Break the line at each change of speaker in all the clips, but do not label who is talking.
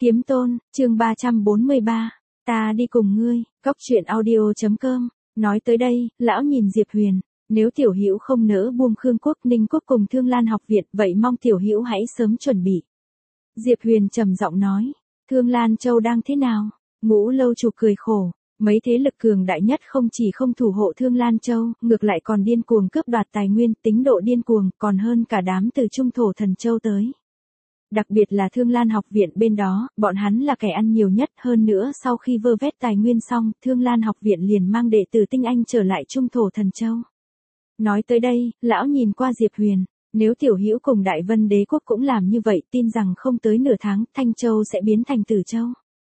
Kiếm Tôn, chương 343. Ta đi cùng ngươi, Cóc truyện audio.com. Nói tới đây, lão nhìn Diệp Huyền, nếu Tiểu Hữu không nỡ buông Khương Quốc, Ninh Quốc cùng Thương Lan học viện, vậy mong Tiểu Hữu hãy sớm chuẩn bị. Diệp Huyền trầm giọng nói, Thương Lan Châu đang thế nào? Ngũ Lâu chủ cười khổ, mấy thế lực cường đại nhất không chỉ không thủ hộ Thương Lan Châu, ngược lại còn điên cuồng cướp đoạt tài nguyên, tính độ điên cuồng còn hơn cả đám từ Trung Thổ Thần Châu tới. Đặc biệt là Thương Lan học viện bên đó, bọn hắn là kẻ ăn nhiều nhất, hơn nữa sau khi vơ vét tài nguyên xong, Thương Lan học viện liền mang đệ tử tinh anh trở lại Trung Thổ Thần Châu. Nói tới đây, lão nhìn qua Diệp Huyền, nếu Tiểu Hữu cùng Đại Vân Đế quốc cũng làm như vậy, tin rằng không tới nửa tháng, Thanh Châu sẽ biến thành Tử Châu.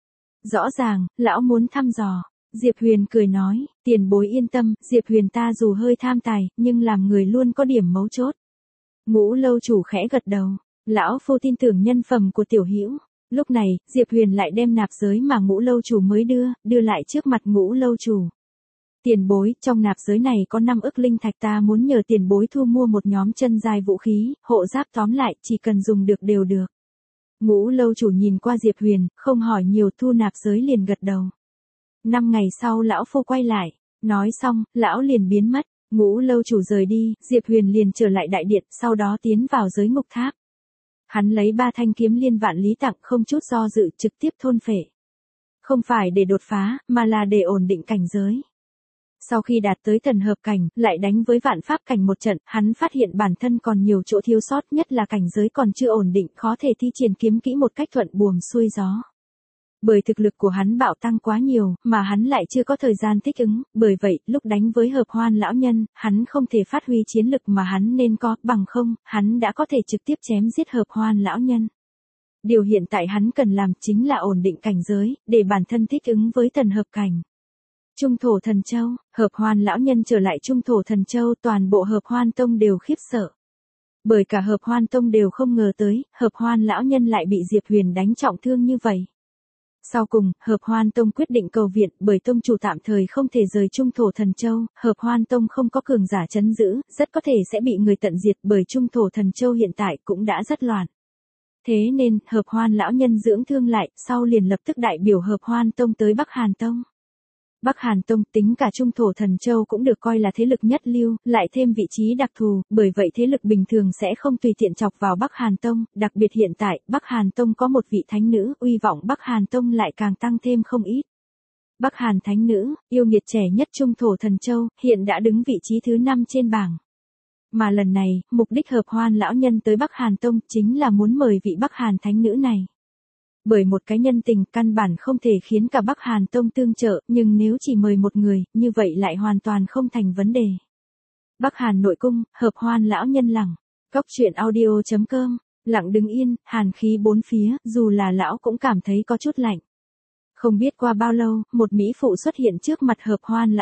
Rõ ràng, lão muốn thăm dò. Diệp Huyền cười nói, tiền bối yên tâm, Diệp Huyền ta dù hơi tham tài, nhưng làm người luôn có điểm mấu chốt. Ngũ Lâu chủ khẽ gật đầu. Lão phu tin tưởng nhân phẩm của Tiểu Hữu. Lúc này, Diệp Huyền lại đem nạp giới mà Ngũ Lâu chủ mới đưa lại trước mặt Ngũ Lâu chủ. Tiền bối, trong nạp giới này có 5 ức linh thạch, ta muốn nhờ tiền bối thu mua một nhóm chân dài vũ khí, hộ giáp, tóm lại, chỉ cần dùng được đều được. Ngũ Lâu chủ nhìn qua Diệp Huyền, không hỏi nhiều, thu nạp giới liền gật đầu. 5 ngày sau lão phu quay lại, nói xong, lão liền biến mất. Ngũ Lâu chủ rời đi, Diệp Huyền liền trở lại đại điện, sau đó tiến vào giới ngục tháp. Hắn lấy 3 thanh kiếm liên vạn lý tặng, không chút do dự, trực tiếp thôn phệ. Không phải để đột phá, mà là để ổn định cảnh giới. Sau khi đạt tới thần hợp cảnh, lại đánh với vạn pháp cảnh một trận, hắn phát hiện bản thân còn nhiều chỗ thiếu sót, nhất là cảnh giới còn chưa ổn định, khó thể thi triển kiếm kỹ một cách thuận buồm xuôi gió. Bởi thực lực của hắn bạo tăng quá nhiều, mà hắn lại chưa có thời gian thích ứng, bởi vậy, lúc đánh với Hợp Hoan lão nhân, hắn không thể phát huy chiến lực mà hắn nên có, bằng không, hắn đã có thể trực tiếp chém giết Hợp Hoan lão nhân. Điều hiện tại hắn cần làm chính là ổn định cảnh giới, để bản thân thích ứng với thần hợp cảnh. Trung Thổ Thần Châu, Hợp Hoan lão nhân trở lại Trung Thổ Thần Châu, toàn bộ Hợp Hoan Tông đều khiếp sợ. Bởi cả Hợp Hoan Tông đều không ngờ tới, Hợp Hoan lão nhân lại bị Diệp Huyền đánh trọng thương như vậy. Sau cùng, Hợp Hoan Tông quyết định cầu viện, bởi tông chủ tạm thời không thể rời Trung Thổ Thần Châu, Hợp Hoan Tông không có cường giả trấn giữ, rất có thể sẽ bị người tận diệt, bởi Trung Thổ Thần Châu hiện tại cũng đã rất loạn. Thế nên, Hợp Hoan lão nhân dưỡng thương lại, sau liền lập tức đại biểu Hợp Hoan Tông tới Bắc Hàn Tông. Bắc Hàn Tông tính cả Trung Thổ Thần Châu cũng được coi là thế lực nhất lưu, lại thêm vị trí đặc thù, bởi vậy thế lực bình thường sẽ không tùy tiện chọc vào Bắc Hàn Tông, đặc biệt hiện tại, Bắc Hàn Tông có một vị thánh nữ, uy vọng Bắc Hàn Tông lại càng tăng thêm không ít. Bắc Hàn thánh nữ, yêu nghiệt trẻ nhất Trung Thổ Thần Châu, hiện đã đứng vị trí thứ 5 trên bảng. Mà lần này, mục đích Hợp Hoan lão nhân tới Bắc Hàn Tông chính là muốn mời vị Bắc Hàn thánh nữ này. Bởi một cái nhân tình căn bản không thể khiến cả Bắc Hàn Tông tương trợ, nhưng nếu chỉ mời một người, như vậy lại hoàn toàn không thành vấn đề. Bắc Hàn nội cung, Hợp Hoan lão nhân lẳng. Cóc truyện audio.com, lặng đứng yên, hàn khí bốn phía, dù là lão cũng cảm thấy có chút lạnh. Không biết qua bao lâu, một mỹ phụ xuất hiện trước mặt Hợp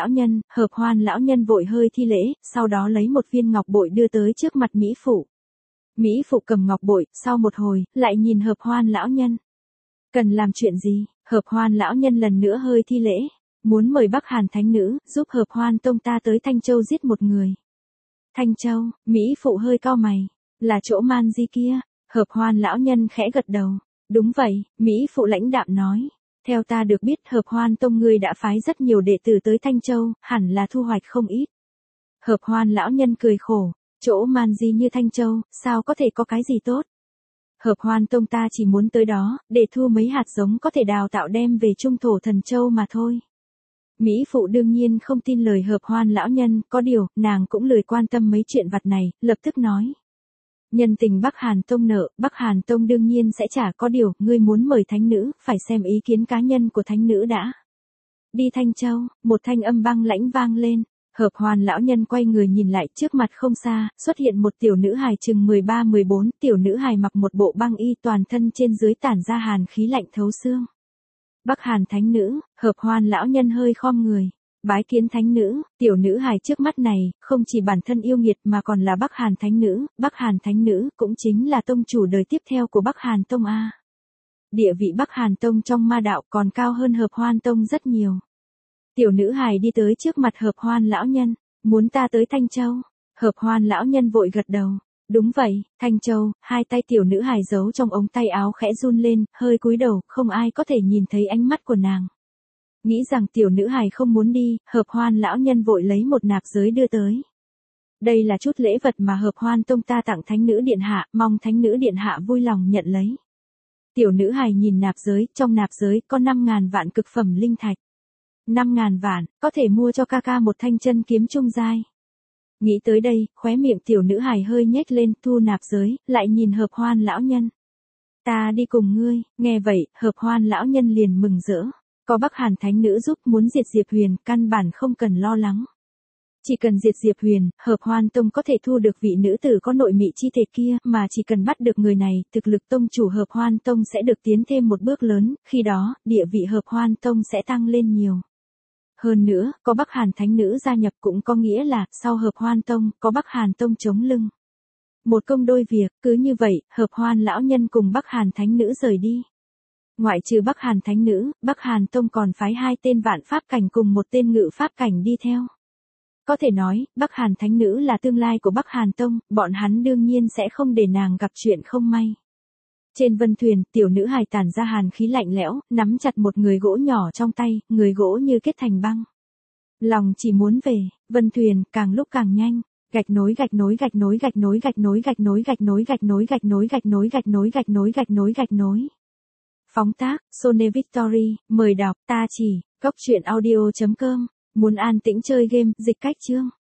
Hoan lão nhân vội hơi thi lễ, sau đó lấy một viên ngọc bội đưa tới trước mặt mỹ phụ. Mỹ phụ cầm ngọc bội, sau một hồi, lại nhìn Hợp Hoan lão nhân. Cần làm chuyện gì? Hợp Hoan lão nhân lần nữa hơi thi lễ, muốn mời Bắc Hàn thánh nữ, giúp Hợp Hoan Tông ta tới Thanh Châu giết một người. Thanh Châu, mỹ phụ hơi cau mày, là chỗ Man Di kia. Hợp Hoan lão nhân khẽ gật đầu, đúng vậy, mỹ phụ lãnh đạm nói, theo ta được biết Hợp Hoan Tông ngươi đã phái rất nhiều đệ tử tới Thanh Châu, hẳn là thu hoạch không ít. Hợp Hoan lão nhân cười khổ, chỗ Man Di như Thanh Châu, sao có thể có cái gì tốt? Hợp Hoan Tông ta chỉ muốn tới đó, để thu mấy hạt giống có thể đào tạo đem về Trung Thổ Thần Châu mà thôi. Mỹ phụ đương nhiên không tin lời Hợp Hoan lão nhân, có điều, nàng cũng lười quan tâm mấy chuyện vặt này, lập tức nói. Nhân tình Bắc Hàn Tông nợ, Bắc Hàn Tông đương nhiên sẽ trả, có điều, ngươi muốn mời thánh nữ, phải xem ý kiến cá nhân của thánh nữ đã. Đi Thanh Châu, một thanh âm băng lãnh vang lên. Hợp Hoan lão nhân quay người nhìn lại, trước mặt không xa, xuất hiện một tiểu nữ hài chừng 13-14, tiểu nữ hài mặc một bộ băng y, toàn thân trên dưới tản ra hàn khí lạnh thấu xương. Bắc Hàn thánh nữ, Hợp Hoan lão nhân hơi khom người, bái kiến thánh nữ. Tiểu nữ hài trước mắt này, không chỉ bản thân yêu nghiệt mà còn là Bắc Hàn thánh nữ cũng chính là tông chủ đời tiếp theo của Bắc Hàn Tông a. Địa vị Bắc Hàn Tông trong ma đạo còn cao hơn Hợp Hoan Tông rất nhiều. Tiểu nữ hài đi tới trước mặt Hợp Hoan lão nhân, muốn ta tới Thanh Châu. Hợp Hoan lão nhân vội gật đầu, Đúng vậy, Thanh Châu, hai tay tiểu nữ hài giấu trong ống tay áo khẽ run lên, hơi cúi đầu, không ai có thể nhìn thấy ánh mắt của nàng. Nghĩ rằng tiểu nữ hài không muốn đi, Hợp Hoan lão nhân vội lấy một nạp giới đưa tới. Đây là chút lễ vật mà Hợp Hoan tông ta tặng thánh nữ điện hạ, mong thánh nữ điện hạ vui lòng nhận lấy. Tiểu nữ hài nhìn nạp giới, trong nạp giới có 5.000 vạn cực phẩm linh thạch. 5.000 vạn, có thể mua cho ca ca một thanh chân kiếm trung giai. Nghĩ tới đây, khóe miệng tiểu nữ hài hơi nhếch lên, thu nạp giới, lại nhìn Hợp Hoan lão nhân. Ta đi cùng ngươi, nghe vậy, Hợp Hoan lão nhân liền mừng rỡ. Có Bắc Hàn thánh nữ giúp, muốn diệt Diệp Huyền, căn bản không cần lo lắng. Chỉ cần diệt Diệp Huyền, Hợp Hoan tông có thể thu được vị nữ tử có nội mị chi thể kia, mà chỉ cần bắt được người này, thực lực tông chủ Hợp Hoan tông sẽ được tiến thêm một bước lớn, khi đó, địa vị Hợp Hoan tông sẽ tăng lên nhiều. Hơn nữa, có Bắc Hàn thánh nữ gia nhập cũng có nghĩa là, sau Hợp Hoan tông, có Bắc Hàn tông chống lưng. Một công đôi việc, cứ như vậy, Hợp Hoan lão nhân cùng Bắc Hàn thánh nữ rời đi. Ngoại trừ Bắc Hàn thánh nữ, Bắc Hàn tông còn phái 2 tên vạn pháp cảnh cùng một tên ngự pháp cảnh đi theo. Có thể nói, Bắc Hàn thánh nữ là tương lai của Bắc Hàn tông, bọn hắn đương nhiên sẽ không để nàng gặp chuyện không may. Trên vân thuyền, tiểu nữ hài tản ra hàn khí lạnh lẽo, nắm chặt một người gỗ nhỏ trong tay, người gỗ như kết thành băng. Lòng chỉ muốn về, vân thuyền càng lúc càng nhanh, gạch nối gạch nối gạch nối gạch nối gạch nối gạch nối gạch nối gạch nối gạch nối gạch nối gạch nối gạch nối gạch nối gạch nối. Phóng tác, Sone Victory, mời đọc, ta chỉ, góc truyện audio.com, muốn an tĩnh chơi game, dịch cách chương.